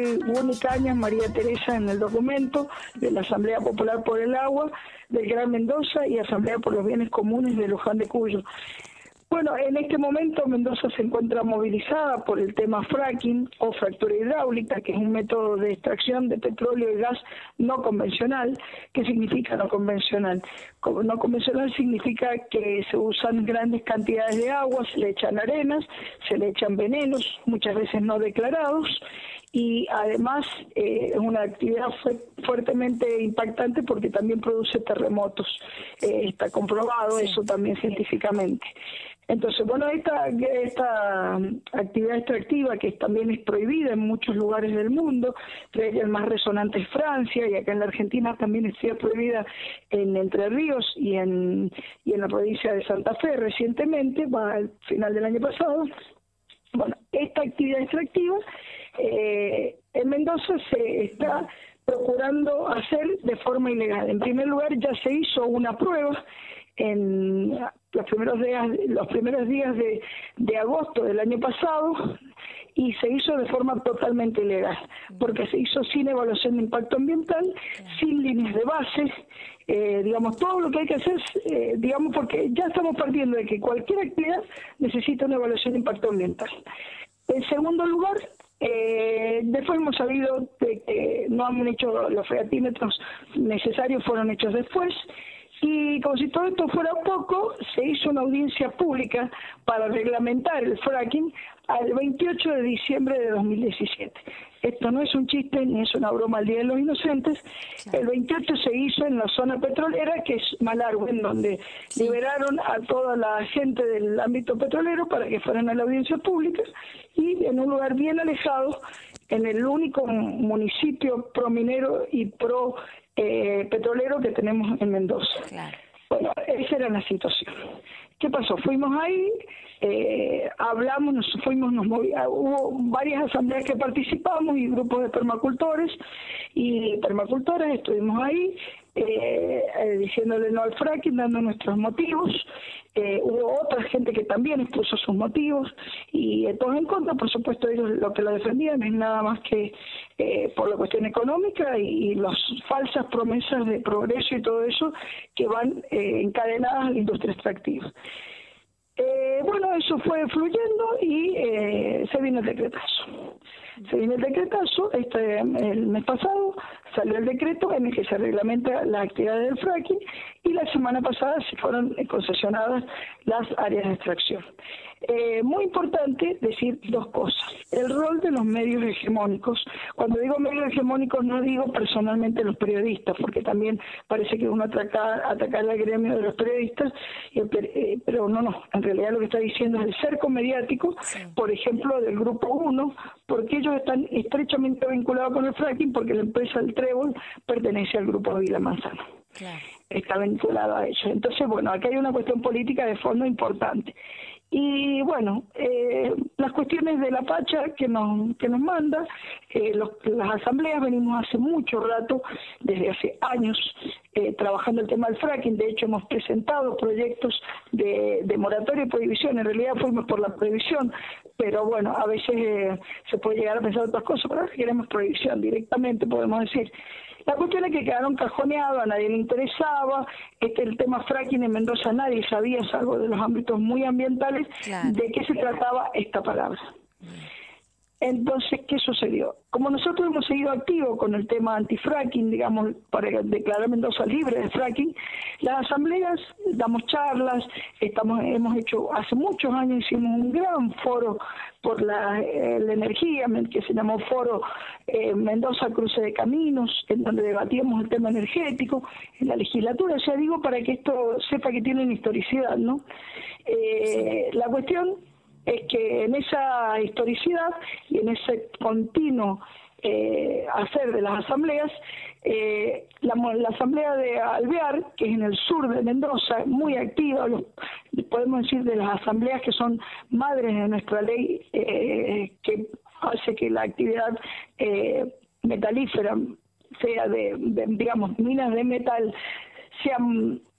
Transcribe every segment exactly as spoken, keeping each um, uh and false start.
soy Guni Cañas, María Teresa en el documento de la Asamblea Popular por el Agua del Gran Mendoza y Asamblea por los Bienes Comunes de Luján de Cuyo. Bueno, en este momento Mendoza se encuentra movilizada por el tema fracking o fractura hidráulica, que es un método de extracción de petróleo y gas no convencional. ¿Qué significa no convencional? No convencional significa que se usan grandes cantidades de agua, se le echan arenas, se le echan venenos, muchas veces no declarados, y además eh, es una actividad fu fuertemente impactante porque también produce terremotos. Eh, está comprobado eso también científicamente. Entonces, bueno, esta, esta actividad extractiva, que también es prohibida en muchos lugares del mundo, el más resonante es Francia, y acá en la Argentina también está prohibida en Entre Ríos y en, y en la provincia de Santa Fe recientemente, va al final del año pasado. Bueno, esta actividad extractiva eh, en Mendoza se está procurando hacer de forma ilegal. En primer lugar, ya se hizo una prueba en los primeros días, los primeros días de, de agosto del año pasado, y se hizo de forma totalmente ilegal, porque se hizo sin evaluación de impacto ambiental, sin líneas de base, eh, digamos, todo lo que hay que hacer, eh, digamos, porque ya estamos partiendo de que cualquier actividad necesita una evaluación de impacto ambiental. En segundo lugar, Eh, después hemos sabido de que no han hecho los freatímetros necesarios, fueron hechos después, y como si todo esto fuera poco, se hizo una audiencia pública para reglamentar el fracking al veintiocho de diciembre de dos mil diecisiete. Esto no es un chiste ni es una broma al Día de los Inocentes. El veintiocho se hizo en la zona petrolera, que es Malargüe, en donde sí. liberaron a toda la gente del ámbito petrolero para que fueran a la audiencia pública, y en un lugar bien alejado, en el único municipio pro minero y pro eh, petrolero que tenemos en Mendoza. Claro. Bueno, esa era la situación. ¿Qué pasó? Fuimos ahí, eh, hablamos, nos fuimos, nos movi hubo varias asambleas que participamos y grupos de permacultores y permacultoras, estuvimos ahí eh, eh, diciéndole no al fracking, dando nuestros motivos. Eh, hubo otra gente que también expuso sus motivos y eh, todos en contra. Por supuesto, ellos lo que lo defendían es nada más que eh, por la cuestión económica y, y las falsas promesas de progreso y todo eso que van eh, encadenadas a la industria extractiva. Eh, bueno, eso fue fluyendo y eh, se vino el decretazo. Se vino el decretazo, este, el mes pasado salió el decreto en el que se reglamenta la actividad del fracking, y la semana pasada se fueron concesionadas las áreas de extracción. Eh, muy importante decir dos cosas. El rol de los medios hegemónicos. Cuando digo medios hegemónicos no digo personalmente los periodistas, porque también parece que uno ataca, atacar al gremio de los periodistas, eh, pero no, no. En realidad lo que está diciendo es el cerco mediático, sí. por ejemplo, del Grupo uno, porque ellos están estrechamente vinculados con el fracking, porque la empresa El Trébol pertenece al Grupo Vila Manzano. Claro. Está vinculado a ellos. Entonces, bueno, acá hay una cuestión política de fondo importante. Y bueno, eh, las cuestiones de la Pacha que nos que nos manda, eh, los, las asambleas venimos hace mucho rato, desde hace años, eh, trabajando el tema del fracking. De hecho, hemos presentado proyectos de, de moratoria y prohibición. En realidad fuimos por la prohibición, pero bueno, a veces eh, se puede llegar a pensar otras cosas, pero ahora queremos prohibición directamente, podemos decir. La cuestión es que quedaron cajoneados, a nadie le interesaba, este, el tema fracking en Mendoza nadie sabía, salvo de los ámbitos muy ambientales, claro. de qué se trataba esta palabra. Entonces, ¿qué sucedió? Como nosotros hemos seguido activos con el tema anti-fracking, digamos, para declarar Mendoza libre de fracking, las asambleas, damos charlas, estamos hemos hecho, hace muchos años hicimos un gran foro por la, eh, la energía, que se llamó Foro eh, Mendoza Cruce de Caminos, en donde debatíamos el tema energético en la legislatura. O sea, digo para que esto sepa que tiene una historicidad, ¿no? Eh, la cuestión es que en esa historicidad y en ese continuo eh, hacer de las asambleas, eh, la, la asamblea de Alvear, que es en el sur de Mendoza, muy activa, los, podemos decir de las asambleas que son madres de nuestra ley, eh, que hace que la actividad eh, metalífera sea de, de, digamos, minas de metal, sean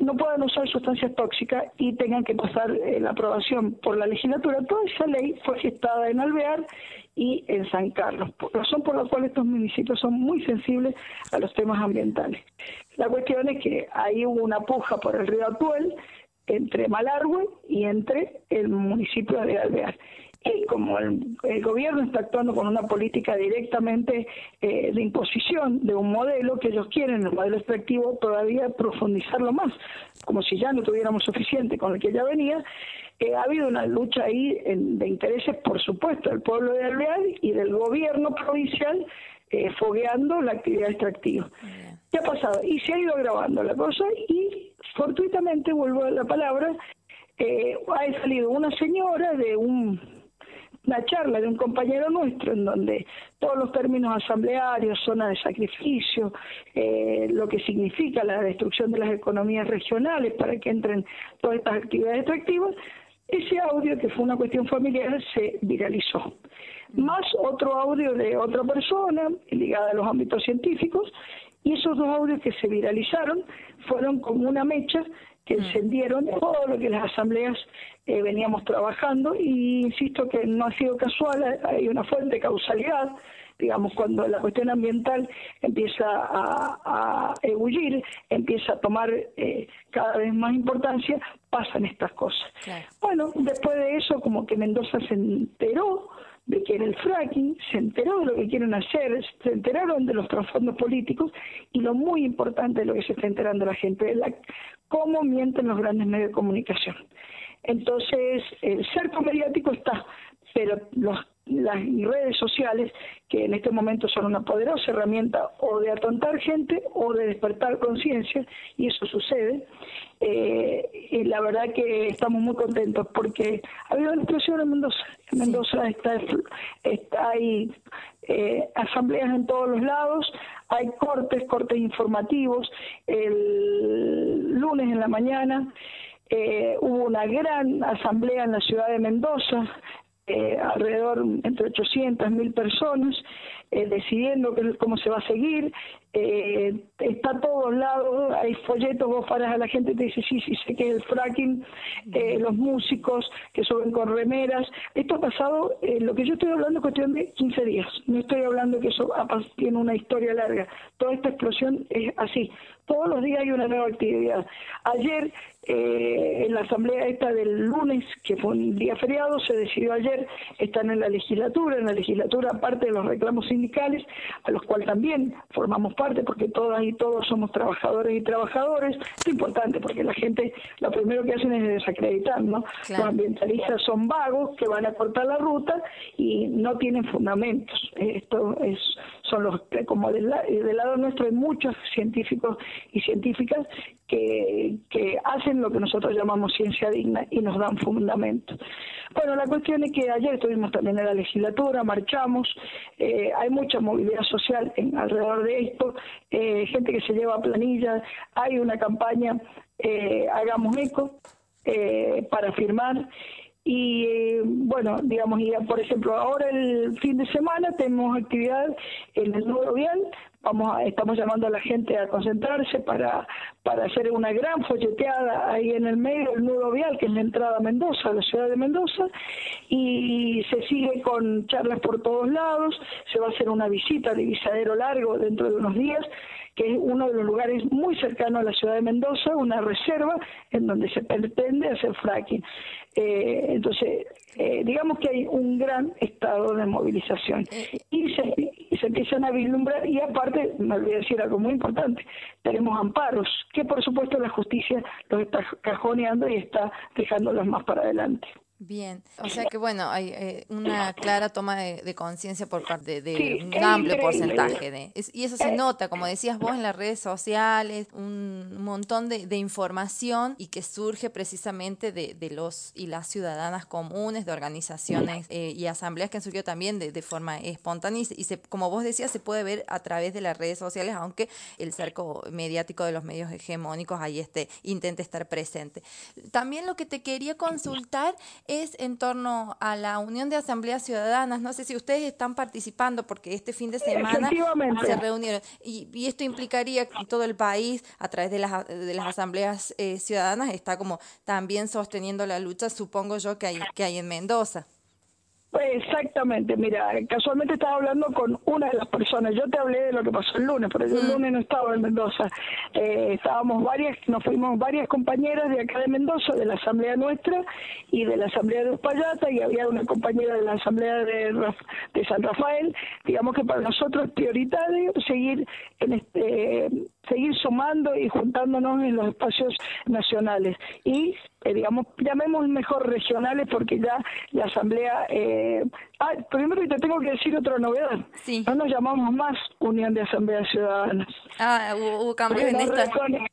no puedan usar sustancias tóxicas y tengan que pasar eh, la aprobación por la legislatura. Toda esa ley fue gestada en Alvear y en San Carlos, por razón por la cual estos municipios son muy sensibles a los temas ambientales. La cuestión es que ahí hubo una puja por el río Atuel entre Malargüe y entre el municipio de Alvear. Y como el, el gobierno está actuando con una política directamente eh, de imposición de un modelo que ellos quieren, el modelo extractivo, todavía profundizarlo más, como si ya no tuviéramos suficiente con el que ya venía, eh, ha habido una lucha ahí en, de intereses, por supuesto, del pueblo de Alvear y del gobierno provincial eh, fogueando la actividad extractiva. Yeah. ¿Qué ha pasado? Y se ha ido agravando la cosa y fortuitamente, vuelvo a la palabra, eh, ha salido una señora de un... una charla de un compañero nuestro en donde todos los términos asamblearios, zona de sacrificio, eh, lo que significa la destrucción de las economías regionales para que entren todas estas actividades extractivas, ese audio, que fue una cuestión familiar, se viralizó. Más otro audio de otra persona ligada a los ámbitos científicos, y esos dos audios que se viralizaron fueron como una mecha que encendieron todo lo que las asambleas eh, veníamos trabajando, y insisto que no ha sido casual, hay una fuente de causalidad. Digamos, cuando la cuestión ambiental empieza a, a ebullir, empieza a tomar eh, cada vez más importancia, pasan estas cosas. Claro. Bueno, después de eso, como que Mendoza se enteró de que era el fracking, se enteró de lo que quieren hacer, se enteraron de los trasfondos políticos, y lo muy importante de lo que se está enterando la gente, de la, cómo mienten los grandes medios de comunicación. Entonces, el cerco mediático está, pero los, las redes sociales, que en este momento son una poderosa herramienta o de atontar gente o de despertar conciencia, y eso sucede, eh, y la verdad que estamos muy contentos porque ha habido una explosión en Mendoza. En Mendoza está, está hay eh, asambleas en todos los lados, hay cortes, cortes informativos. El lunes en la mañana eh, hubo una gran asamblea en la ciudad de Mendoza, eh, alrededor entre ochocientas mil personas, eh, decidiendo que, cómo se va a seguir. Eh, está a todos lados, hay folletos, vos paras a la gente y te dice, sí, sí, sé que es el fracking, eh, los músicos que suben con remeras. Esto ha pasado, eh, lo que yo estoy hablando es cuestión de quince días, no estoy hablando que eso tiene una historia larga. Toda esta explosión es así, todos los días hay una nueva actividad. Ayer, eh, en la asamblea esta del lunes, que fue un día feriado, se decidió ayer, están en la legislatura, en la legislatura, aparte de los reclamos sindicales, a los cuales también formamos parte, porque todas y todos somos trabajadores y trabajadores. Es importante porque la gente lo primero que hacen es desacreditar, ¿no? Claro. Los ambientalistas son vagos que van a cortar la ruta y no tienen fundamentos. Esto es, son los, como del, del lado nuestro hay muchos científicos y científicas que, que hacen lo que nosotros llamamos ciencia digna y nos dan fundamentos. Bueno, la cuestión es que ayer estuvimos también en la legislatura, marchamos, eh, hay mucha movilidad social en, alrededor de esto, eh, gente que se lleva planillas, hay una campaña, eh, hagamos eco, eh, para firmar. Y eh, bueno, digamos, y por ejemplo, ahora el fin de semana tenemos actividad en el nudo vial. Vamos a, estamos llamando a la gente a concentrarse para, para hacer una gran folleteada ahí en el medio del nudo vial, que es la entrada a Mendoza, a la ciudad de Mendoza, y se sigue con charlas por todos lados. Se va a hacer una visita de Visadero Largo dentro de unos días, que es uno de los lugares muy cercanos a la ciudad de Mendoza, una reserva en donde se pretende hacer fracking. Eh, entonces, eh, digamos que hay un gran estado de movilización y se, y se empiezan a vislumbrar, y aparte, me olvidé decir algo muy importante, tenemos amparos, que por supuesto la justicia los está cajoneando y está dejándolos más para adelante. Bien, o sea que bueno, hay eh, una clara toma de, de conciencia por parte de, de sí, un amplio increíble. porcentaje de es, y eso se nota, como decías vos, en las redes sociales, un montón de, de información, y que surge precisamente de, de los y las ciudadanas comunes, de organizaciones eh, y asambleas que han surgido también de, de forma espontánea, y, se, como vos decías, se puede ver a través de las redes sociales, aunque el cerco mediático de los medios hegemónicos ahí este, intente estar presente. También lo que te quería consultar es en torno a la Unión de Asambleas Ciudadanas. No sé si ustedes están participando, porque este fin de semana se reunieron. Y, y esto implicaría que todo el país, a través de las, de las asambleas eh, ciudadanas, está como también sosteniendo la lucha, supongo yo, que hay, que hay en Mendoza. Exactamente, mira, casualmente estaba hablando con una de las personas, yo te hablé de lo que pasó el lunes, pero yo el lunes no estaba en Mendoza, eh, estábamos varias, nos fuimos varias compañeras de acá de Mendoza, de la asamblea nuestra y de la asamblea de Uspallata, y había una compañera de la asamblea de, de San Rafael. Digamos que para nosotros es prioritario seguir en este, seguir sumando y juntándonos en los espacios nacionales y eh, digamos, llamemos mejor regionales, porque ya la asamblea eh, ah, primero te tengo que decir otra novedad. Sí. No nos llamamos más Unión de Asambleas Ciudadanas. Ah, hubo, hubo cambios en esta.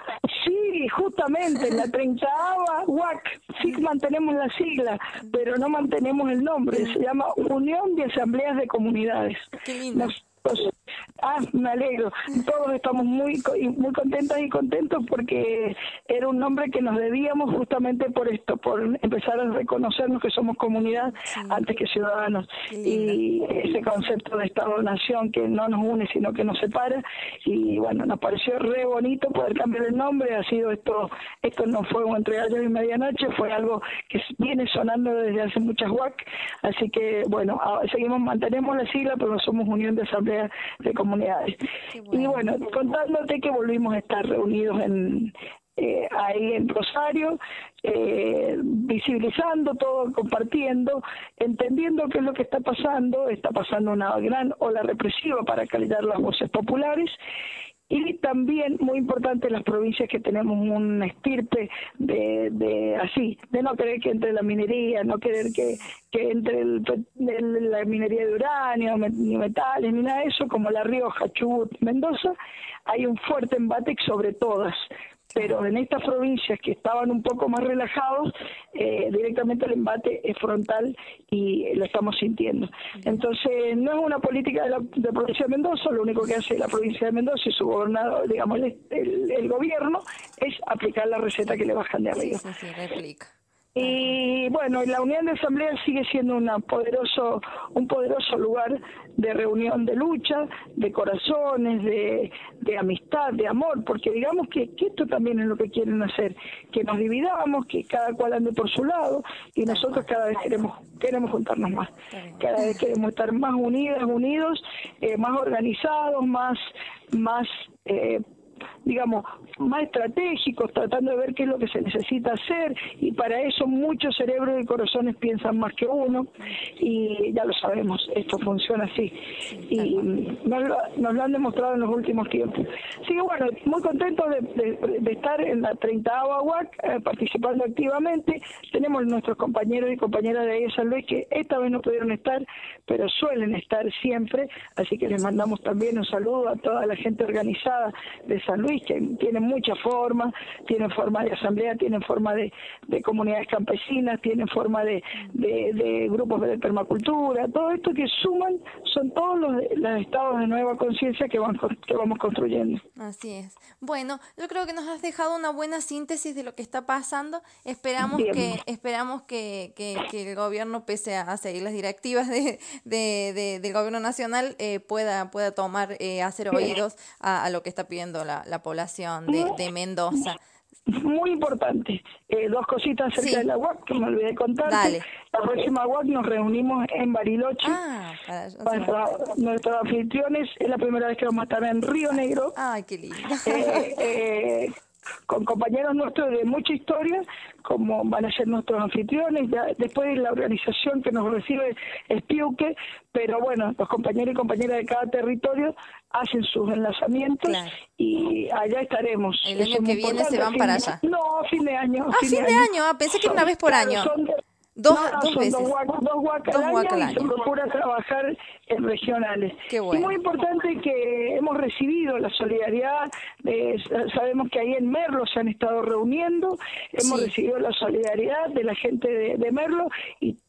Sí, justamente, en la treintaava U A C sí mantenemos la sigla, pero no mantenemos el nombre. Se llama Unión de Asambleas de Comunidades. Qué lindo. Nos, Ah, me alegro. Todos estamos muy muy contentas y contentos porque era un nombre que nos debíamos justamente por esto, por empezar a reconocernos que somos comunidad sí. antes que ciudadanos. Y ese concepto de Estado-Nación que no nos une sino que nos separa. Y bueno, nos pareció re bonito poder cambiar el nombre. Ha sido esto, esto no fue un entre gallos y medianoche, fue algo que viene sonando desde hace muchas U A C. Así que bueno, seguimos, mantenemos la sigla, pero no somos Unión de Asamblea de Comunidades. Bueno. Y bueno, contándote que volvimos a estar reunidos en eh, ahí en Rosario, eh, visibilizando todo, compartiendo, entendiendo qué es lo que está pasando. Está pasando una gran ola represiva para callar las voces populares. Y también, muy importante, en las provincias que tenemos un estirpe de, de así, de no querer que entre la minería, no querer que, que entre el, el, la minería de uranio, ni metales, ni nada de eso, como La Rioja, Chubut, Mendoza, hay un fuerte embate sobre todas. Pero en estas provincias que estaban un poco más relajados, eh, directamente el embate es frontal y lo estamos sintiendo. Entonces, no es una política de la, de la provincia de Mendoza, lo único que hace la provincia de Mendoza y su gobernador, digamos, el, el, el gobierno, es aplicar la receta que le bajan de arriba. Sí, sí, sí, replica. Y bueno, la Unión de Asamblea sigue siendo una poderoso, un poderoso lugar de reunión, de lucha, de corazones, de, de amistad, de amor, porque digamos que, que esto también es lo que quieren hacer, que nos dividamos, que cada cual ande por su lado, y nosotros cada vez queremos queremos juntarnos más, cada vez queremos estar más unidas, unidos, eh, más organizados, más, más eh, digamos, más estratégicos, tratando de ver qué es lo que se necesita hacer, y para eso muchos cerebros y corazones piensan más que uno, y ya lo sabemos, esto funciona así, y nos lo, nos lo han demostrado en los últimos tiempos. Así que bueno, muy contentos de, de, de estar en la treintaava U A C, eh, participando activamente. Tenemos nuestros compañeros y compañeras de ahí de San Luis que esta vez no pudieron estar, pero suelen estar siempre, así que les mandamos también un saludo a toda la gente organizada de San Luis, que tienen muchas formas, tienen forma de asamblea, tienen forma de, de comunidades campesinas, tienen forma de, de, de grupos de permacultura. Todo esto que suman son todos los, los estados de nueva conciencia que, van, que vamos construyendo. Así es. Bueno, yo creo que nos has dejado una buena síntesis de lo que está pasando. Esperamos Bien. que esperamos que, que, que el gobierno, pese a seguir las directivas de, de, de, del gobierno nacional, eh, pueda pueda tomar, eh, hacer oídos a, a lo que está pidiendo la, la población de, de Mendoza. Muy importante. Eh, dos cositas acerca sí. de la U A C que me olvidé contarte. Dale. La próxima U A C nos reunimos en Bariloche. Ah, para, Nuestra, nuestros anfitriones, es la primera vez que vamos a estar en Río Negro. Ay, qué lindo. Eh, eh, con compañeros nuestros de mucha historia, como van a ser nuestros anfitriones. Ya después la organización que nos recibe es Piuque, pero bueno, los compañeros y compañeras de cada territorio hacen sus enlazamientos, claro. y allá estaremos. El año que viene se van para allá. No, fin de año. Ah, fin, fin de, de año. año. Ah, pensé que era una vez por claro, año. Son de, Dos, no, no, dos son veces. Dos guacas dos guac al año, al año. Y se procura trabajar en regionales. Qué bueno. Y muy importante que hemos recibido la solidaridad, de, sabemos que ahí en Merlo se han estado reuniendo, hemos sí. recibido la solidaridad de la gente de, de Merlo, y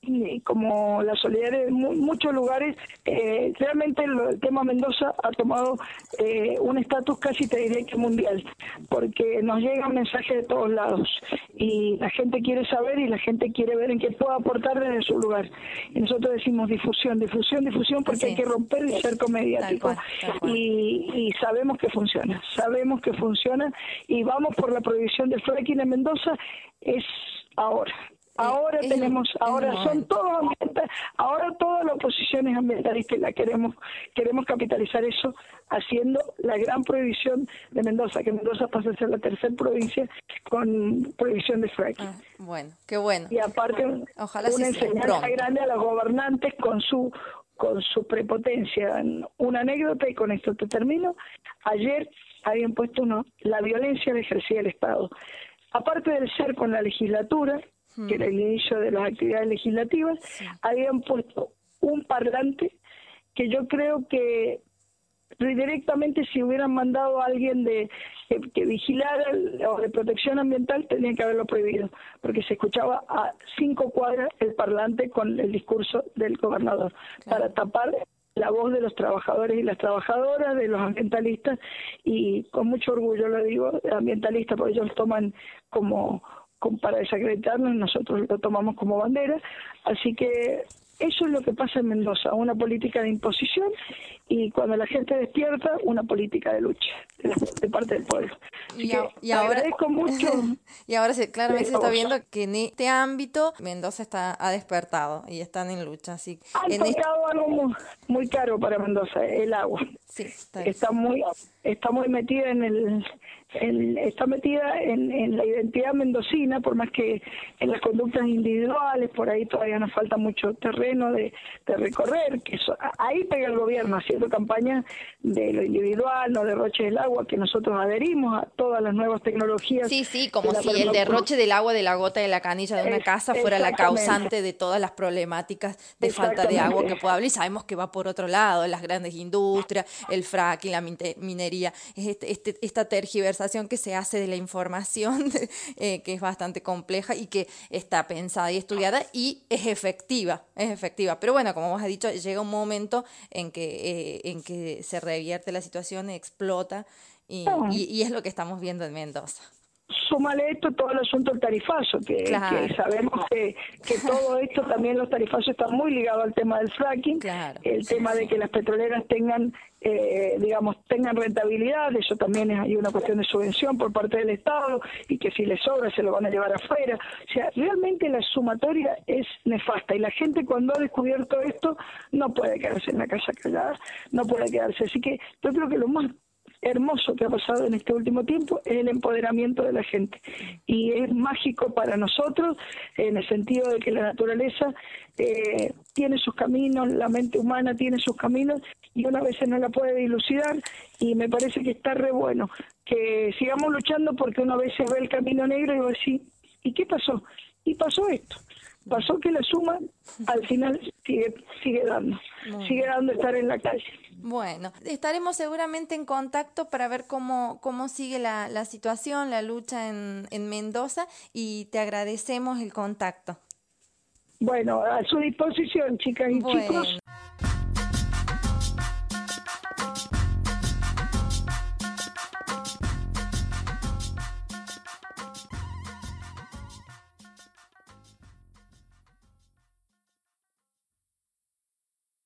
y como la solidaridad de mu muchos lugares, eh, realmente el, el tema Mendoza ha tomado eh, un estatus casi te diría que mundial, porque nos llegan mensajes de todos lados y la gente quiere saber y la gente quiere ver en qué puede aportar desde su lugar. Y nosotros decimos difusión, difusión, difusión, porque hay que romper el cerco mediático. Tal cual, tal cual. Y, y sabemos que funciona, sabemos que funciona y vamos por la prohibición del fracking en Mendoza, es ahora. Ahora es tenemos, un, ahora son todos ambientales, ahora toda la oposición es ambientalista y la queremos, queremos capitalizar eso haciendo la gran prohibición de Mendoza, que Mendoza pasa a ser la tercera provincia con prohibición de fracking. Ah, bueno, qué bueno. Y aparte Ojalá una sí enseñanza grande a los gobernantes con su con su prepotencia. Una anécdota y con esto te termino. Ayer habían puesto uno, la violencia que ejercía el Estado. Aparte del ser con la legislatura, que era el inicio de las actividades legislativas, sí. habían puesto un parlante que yo creo que directamente si hubieran mandado a alguien de que, que vigilara o de protección ambiental, tenían que haberlo prohibido, porque se escuchaba a cinco cuadras el parlante con el discurso del gobernador, claro. para tapar la voz de los trabajadores y las trabajadoras, de los ambientalistas, y con mucho orgullo lo digo, ambientalistas, porque ellos toman como... para desacreditarnos, nosotros lo tomamos como bandera, así que eso es lo que pasa en Mendoza, una política de imposición y cuando la gente despierta, una política de lucha de, de parte del pueblo. Así y, que a, y ahora, agradezco mucho. Y ahora se, claramente se está viendo que en este ámbito Mendoza está ha despertado y están en lucha. Así, Han en tocado este... algo muy, muy caro para Mendoza, el agua. Sí, está, está muy está muy metida en el en, está metida en, en la identidad mendocina, por más que en las conductas individuales por ahí todavía nos falta mucho terreno de, de recorrer, que eso, ahí pega el gobierno haciendo campaña de lo individual, no derroche del agua, que nosotros adherimos a todas las nuevas tecnologías. Sí, sí, como si el derroche del agua de la gota de la canilla de una es, casa fuera la causante de todas las problemáticas de falta de agua que puede haber, y sabemos que va por otro lado, las grandes industrias, el fracking, la minería, este, este, esta tergiversación que se hace de la información, eh, que es bastante compleja y que está pensada y estudiada y es efectiva, es efectiva. Pero bueno, como vos has dicho, llega un momento en que, eh, en que se revierte la situación, explota y, y, y es lo que estamos viendo en Mendoza. Súmale esto todo el asunto del tarifazo, que, claro. que sabemos que, que todo esto también los tarifazos están muy ligados al tema del fracking, claro. el sí, tema sí. de que las petroleras tengan, eh, digamos, tengan rentabilidad, eso también es, hay una cuestión de subvención por parte del Estado y que si les sobra se lo van a llevar afuera. O sea, realmente la sumatoria es nefasta y la gente cuando ha descubierto esto no puede quedarse en la casa callada, no puede quedarse. Así que yo creo que lo más hermoso que ha pasado en este último tiempo es el empoderamiento de la gente y es mágico para nosotros en el sentido de que la naturaleza eh, tiene sus caminos, la mente humana tiene sus caminos y una vez no la puede dilucidar y me parece que está re bueno que sigamos luchando porque una vez ve el camino negro y va a decir, ¿y qué pasó? Y pasó esto. Pasó que la suma al final sigue sigue dando, Muy sigue dando estar en la calle. Bueno, estaremos seguramente en contacto para ver cómo, cómo sigue la, la situación, la lucha en, en Mendoza y te agradecemos el contacto. Bueno, a su disposición, chicas y bueno. chicos.